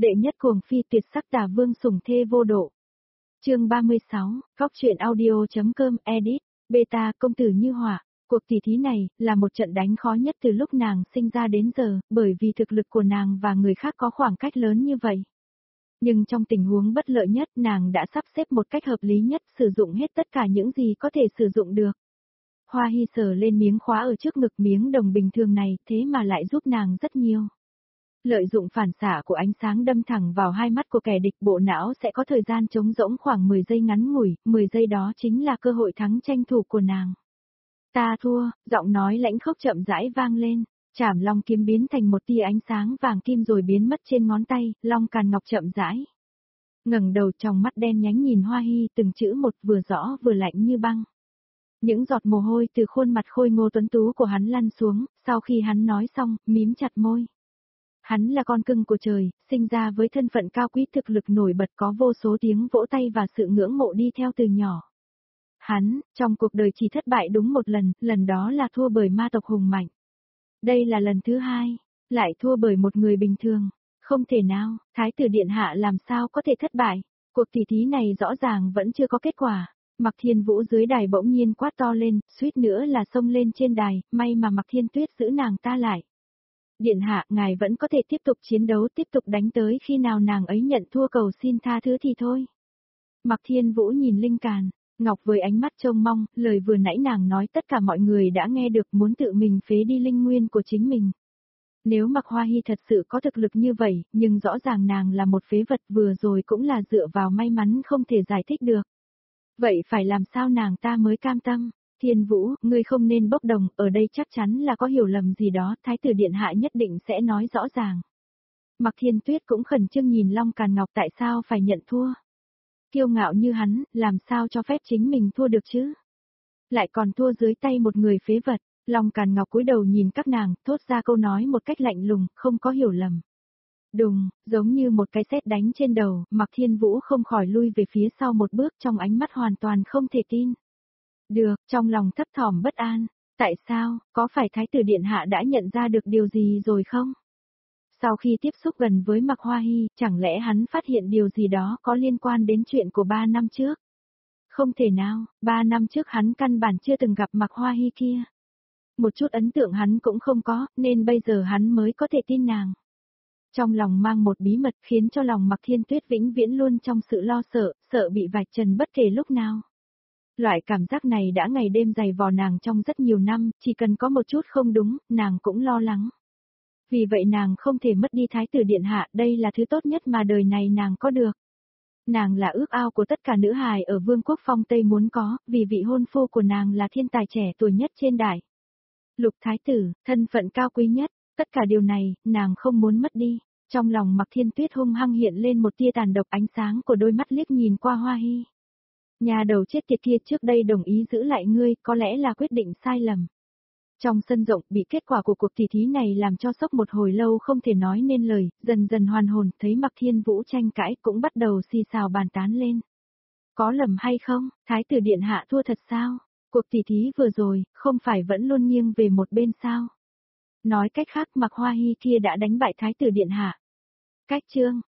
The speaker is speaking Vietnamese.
Đệ nhất cuồng phi tuyệt sắc tà vương sủng thê vô độ. Chương 36, Góc truyện audio.com edit, beta công tử như hỏa. Cuộc tỷ thí này là một trận đánh khó nhất từ lúc nàng sinh ra đến giờ, bởi vì thực lực của nàng và người khác có khoảng cách lớn như vậy. Nhưng trong tình huống bất lợi nhất, nàng đã sắp xếp một cách hợp lý nhất, sử dụng hết tất cả những gì có thể sử dụng được. Hoa Hy sờ lên miếng khóa ở trước ngực, miếng đồng bình thường này, thế mà lại giúp nàng rất nhiều. Lợi dụng phản xạ của ánh sáng đâm thẳng vào hai mắt của kẻ địch, bộ não sẽ có thời gian trống rỗng khoảng 10 giây ngắn ngủi, 10 giây đó chính là cơ hội thắng tranh thủ của nàng. Ta thua, giọng nói lãnh khốc chậm rãi vang lên, Trảm Long kiếm biến thành một tia ánh sáng vàng kim rồi biến mất trên ngón tay, Long Càn Ngọc chậm rãi ngẩng đầu, trong mắt đen nhánh nhìn Hoa Hy, từng chữ một vừa rõ vừa lạnh như băng. Những giọt mồ hôi từ khuôn mặt khôi ngô tuấn tú của hắn lăn xuống, sau khi hắn nói xong, mím chặt môi. Hắn là con cưng của trời, sinh ra với thân phận cao quý, thực lực nổi bật, có vô số tiếng vỗ tay và sự ngưỡng mộ đi theo từ nhỏ. Hắn, trong cuộc đời chỉ thất bại đúng một lần, lần đó là thua bởi ma tộc hùng mạnh. Đây là lần thứ hai, lại thua bởi một người bình thường. Không thể nào, Thái tử Điện Hạ làm sao có thể thất bại. Cuộc tỷ thí này rõ ràng vẫn chưa có kết quả. Mạc Thiên Vũ dưới đài bỗng nhiên quát to lên, suýt nữa là xông lên trên đài, may mà Mạc Thiên Tuyết giữ nàng ta lại. Điện Hạ, ngài vẫn có thể tiếp tục chiến đấu, tiếp tục đánh tới khi nào nàng ấy nhận thua cầu xin tha thứ thì thôi. Mạc Thiên Vũ nhìn Linh Càn Ngọc với ánh mắt trông mong, lời vừa nãy nàng nói tất cả mọi người đã nghe được, muốn tự mình phế đi linh nguyên của chính mình. Nếu Mạc Hoa Hy thật sự có thực lực như vậy, nhưng rõ ràng nàng là một phế vật, vừa rồi cũng là dựa vào may mắn không thể giải thích được. Vậy phải làm sao nàng ta mới cam tâm? Thiên Vũ, ngươi không nên bốc đồng, ở đây chắc chắn là có hiểu lầm gì đó, Thái tử Điện Hạ nhất định sẽ nói rõ ràng. Mạc Thiên Tuyết cũng khẩn trương nhìn Long Càn Ngọc, tại sao phải nhận thua? Kiêu ngạo như hắn, làm sao cho phép chính mình thua được chứ? Lại còn thua dưới tay một người phế vật. Long Càn Ngọc cúi đầu nhìn các nàng, thốt ra câu nói một cách lạnh lùng, không có hiểu lầm. Đùng, giống như một cái sét đánh trên đầu, Mạc Thiên Vũ không khỏi lui về phía sau một bước, trong ánh mắt hoàn toàn không thể tin. Được, trong lòng thấp thỏm bất an, tại sao, có phải Thái tử Điện Hạ đã nhận ra được điều gì rồi không? Sau khi tiếp xúc gần với Mạc Hoa Hy, chẳng lẽ hắn phát hiện điều gì đó có liên quan đến chuyện của 3 năm trước? Không thể nào, 3 năm trước hắn căn bản chưa từng gặp Mạc Hoa Hy kia. Một chút ấn tượng hắn cũng không có, nên bây giờ hắn mới có thể tin nàng. Trong lòng mang một bí mật khiến cho lòng Mạc Thiên Tuyết vĩnh viễn luôn trong sự lo sợ, sợ bị vạch trần bất kể lúc nào. Loại cảm giác này đã ngày đêm dày vò nàng trong rất nhiều năm, chỉ cần có một chút không đúng, nàng cũng lo lắng. Vì vậy nàng không thể mất đi Thái tử Điện Hạ, đây là thứ tốt nhất mà đời này nàng có được. Nàng là ước ao của tất cả nữ hài ở Vương quốc Phong Tây muốn có, vì vị hôn phu của nàng là thiên tài trẻ tuổi nhất trên đài. Lục Thái tử, thân phận cao quý nhất, tất cả điều này, nàng không muốn mất đi. Trong lòng Mạc Thiên Tuyết hung hăng hiện lên một tia tàn độc, ánh sáng của đôi mắt liếc nhìn qua Hoa Hy. Nhà đầu chết tiệt kia trước đây đồng ý giữ lại ngươi, có lẽ là quyết định sai lầm. Trong sân rộng, bị kết quả của cuộc tỷ thí này làm cho sốc một hồi lâu không thể nói nên lời, dần dần hoàn hồn, thấy Mạc Thiên Vũ tranh cãi cũng bắt đầu xì xào bàn tán lên. Có lầm hay không, Thái tử Điện Hạ thua thật sao? Cuộc tỷ thí vừa rồi, không phải vẫn luôn nghiêng về một bên sao? Nói cách khác, Mạc Hoa Hy kia đã đánh bại Thái tử Điện Hạ. Cách chương,